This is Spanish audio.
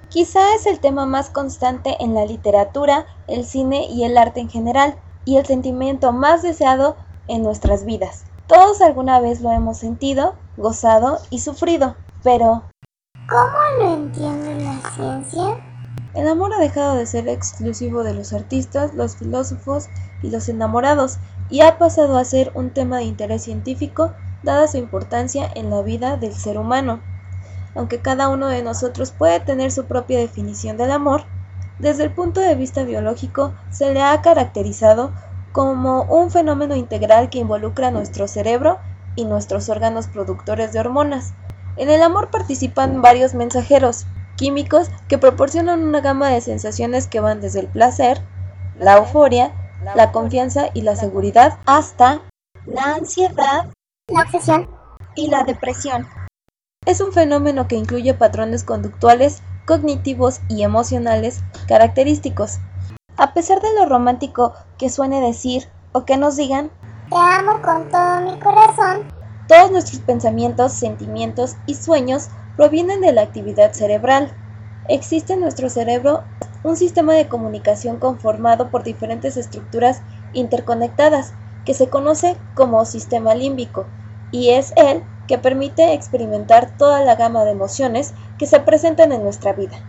Quizá es el tema más constante en la literatura, el cine y el arte en general, y el sentimiento más deseado en nuestras vidas. Todos alguna vez lo hemos sentido, gozado y sufrido, pero ¿Cómo lo entiende la ciencia? el amor ha dejado de ser exclusivo de los artistas, los filósofos y los enamorados, y ha pasado a ser un tema de interés científico, dada su importancia en la vida del ser humano. Aunque cada uno de nosotros puede tener su propia definición del amor, desde el punto de vista biológico se le ha caracterizado como un fenómeno integral que involucra nuestro cerebro y nuestros órganos productores de hormonas. En el amor participan varios mensajeros químicos que proporcionan una gama de sensaciones que van desde el placer, la euforia, la confianza y la seguridad hasta la ansiedad La obsesión. y la depresión. Es un fenómeno que incluye patrones conductuales, cognitivos y emocionales característicos. A pesar de lo romántico que suene decir o que nos digan, Te amo con todo mi corazón. todos nuestros pensamientos, sentimientos y sueños provienen de la actividad cerebral. Existe en nuestro cerebro un sistema de comunicación conformado por diferentes estructuras interconectadas que se conoce como sistema límbico, y es él que permite experimentar toda la gama de emociones que se presentan en nuestra vida.